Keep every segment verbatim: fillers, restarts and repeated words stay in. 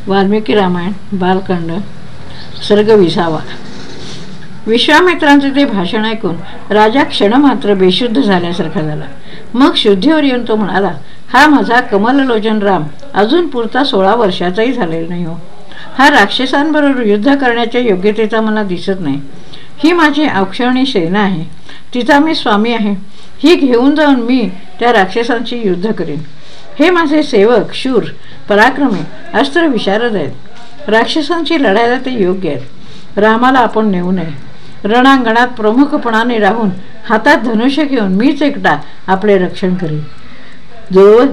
वाल्मिकी रामायण बालकांड सर्ग विसावा. विश्वामित्रांचे ते भाषण ऐकून राजा क्षणमात्र बेशुद्ध झाल्यासारखा झाला. मग शुद्धीवर येऊन तो म्हणाला, हा माझा कमललोचन राम अजून पुरता सोळा वर्षाचाही झालेला नाही हो. हा राक्षसांबरोबर युद्ध करण्याच्या योग्यतेचा मला दिसत नाही. ही माझी अक्षौणी सेना आहे, तिचा मी स्वामी आहे. ही घेऊन जाऊन मी त्या राक्षसांशी युद्ध करीन. हे माझे सेवक शूर पराक्रमी अस्त्र विशारद आहेत. राक्षसांशी लढायला ते योग्य आहेत. रामाला आपण नेऊ नये. रणांगणात प्रमुखपणाने राहून हातात धनुष्य घेऊन मीच एकटा आपले रक्षण करीन. जोवर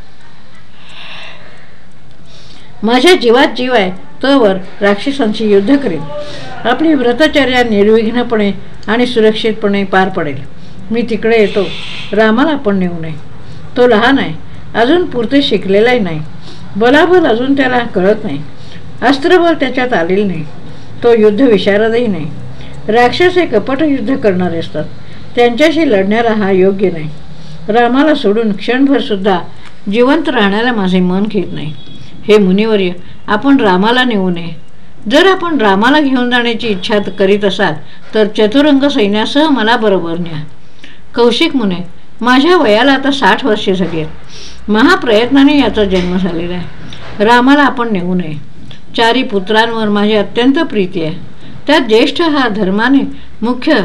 माझ्या जीवात जीव आहे तोवर राक्षसांशी युद्ध करीन. आपली व्रतचर्या निर्विघ्नपणे आणि सुरक्षितपणे पार पडेल. मी तिकडे येतो. रामाला आपण नेऊ नये. तो लहान आहे, अजून पुरते शिकलेलाही नाही. बलाबल अजून त्याला कळत नाही. अस्त्रबल त्याच्यात आलेले नाही. तो युद्ध विशारदही नाही. राक्षस हे कपट युद्ध करणारे असतात. त्यांच्याशी लढण्याला हा योग्य नाही. रामाला सोडून क्षणभर सुद्धा जिवंत राहण्याला माझे मन घेत नाही. हे मुनिवर्य, आपण रामाला नेऊ नये. जर आपण रामाला घेऊन जाण्याची इच्छा करीत असाल तर चतुरंग सैन्यासह मला बरोबर न्या. कौशिक मुने, माझ्या वयाला आता साठ वर्षे झाली आहेत. महाप्रयत्नाने याचा जन्म झालेला आहे. रामाला आपण नेऊ नये. चारी पुत्रांवर माझी अत्यंत प्रीती आहे. त्यात ज्येष्ठ हा धर्माने मुख्य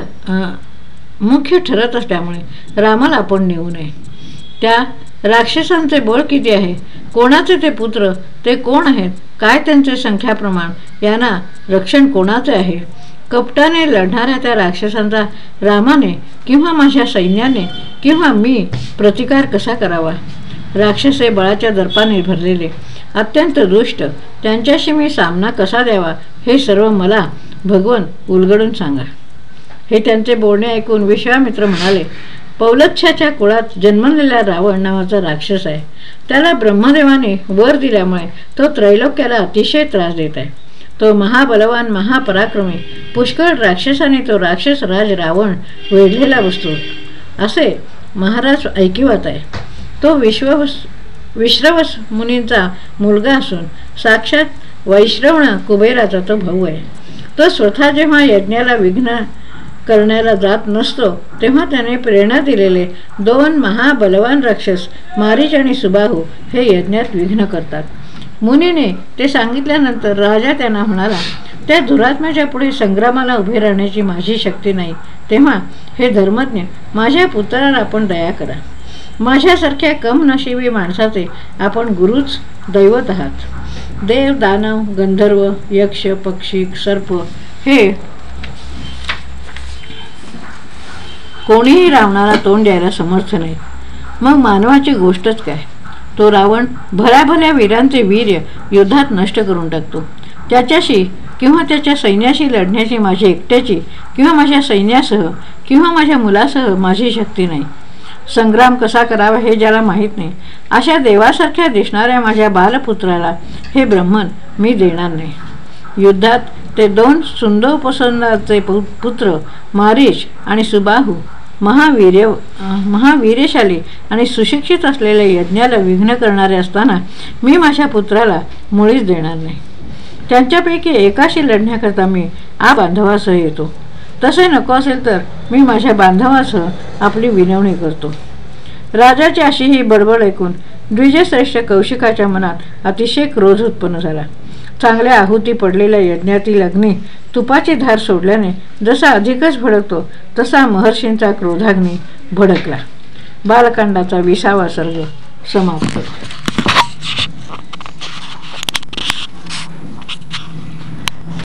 मुख्य ठरत असल्यामुळे रामाला आपण नेऊ नये. त्या राक्षसांचे बळ किती आहे, कोणाचे ते पुत्र, ते कोण आहेत, काय त्यांचे संख्याप्रमाण, यांना रक्षण कोणाचे आहे. कपटाने लढणाऱ्या त्या राक्षसांचा रामाने किंवा माझ्या सैन्याने किंवा मी प्रतिकार कसा करावा. राक्षसे बळाच्या दर्पाने भरलेले, अत्यंत दुष्ट, त्यांच्याशी मी सामना कसा द्यावा हे सर्व मला भगवान उलगडून सांगा. हे त्यांचे बोलणे ऐकून विश्वामित्र म्हणाले, पौलच्छाच्या कुळात जन्मलेला रावण नावाचा राक्षस आहे. त्याला ब्रह्मदेवाने वर दिल्यामुळे तो त्रैलोक्याला अतिशय त्रास देत आहे. तो महाबलवान महापराक्रमी पुष्कळ राक्षसाने तो राक्षस राज रावण वेढलेला बसतो असे महाराज ऐकिवात आहे. तो विश्ववस विश्रवस मुनींचा मुलगा असून साक्षात वैश्रवण कुबेराचा तो भाऊ आहे. तो स्वतः जेव्हा यज्ञाला विघ्न करण्याला जात नसतो तेव्हा त्याने प्रेरणा दिलेले दोन महाबलवान राक्षस मारीच आणि सुबाहू हे यज्ञात विघ्न करतात. मुनीने ते सांगितल्यानंतर राजा त्यांना म्हणाला, त्या दुरात्म्याच्या पुढे संग्रामाला उभे राहण्याची माझी शक्ती नाही. तेव्हा हे धर्मज्ञ, माझ्या पुत्राला आपण दया करा. माझ्यासारख्या कमनशिबी माणसाचे आपण गुरुच दैवत आहात. देव दानव गंधर्व यक्ष पक्षी सर्प हे कोणीही रावणाला तोंड द्यायला समर्थ नाही. मग मानवाची गोष्टच काय. तो रावण भल्या भल्या वीरांचे वीर्य युद्धात नष्ट करून टाकतो. त्याच्याशी किंवा त्याच्या सैन्याशी लढण्याची माझी एकट्याची किंवा माझ्या सैन्यासह किंवा माझ्या मुलासह माझी शक्ती नाही. संग्राम कसा करावा हे ज्याला माहीत नाही अशा देवासारख्या दिसणाऱ्या माझ्या बालपुत्राला हे ब्रह्मन मी देणार नाही. युद्धात ते दोन सुंदोपसंदाचे पुत्र मारीच आणि सुबाहू महावीर्य महावीर्यशाली आणि सुशिक्षित असलेल्या यज्ञाला विघ्न करणारे असताना मी माझ्या पुत्राला मुळीच देणार नाही. त्यांच्यापैकी एकाशी लढण्याकरता मी आ बांधवासह येतो. तसे नको असेल तर मी माझ्या बांधवासह आपली विनवणी करतो. राजाची अशी ही बडबड ऐकून द्विजश्रेष्ठ कौशिकाच्या मनात अतिशय क्रोध उत्पन्न झाला. चांगल्या आहुती पडलेल्या यज्ञातील अग्नी तुपाची धार सोडल्याने जसा अधिकच भडकतो तसा महर्षींचा क्रोधाग्नी भडकला. बालकांडाचा विसावा सर्ग समाप्त.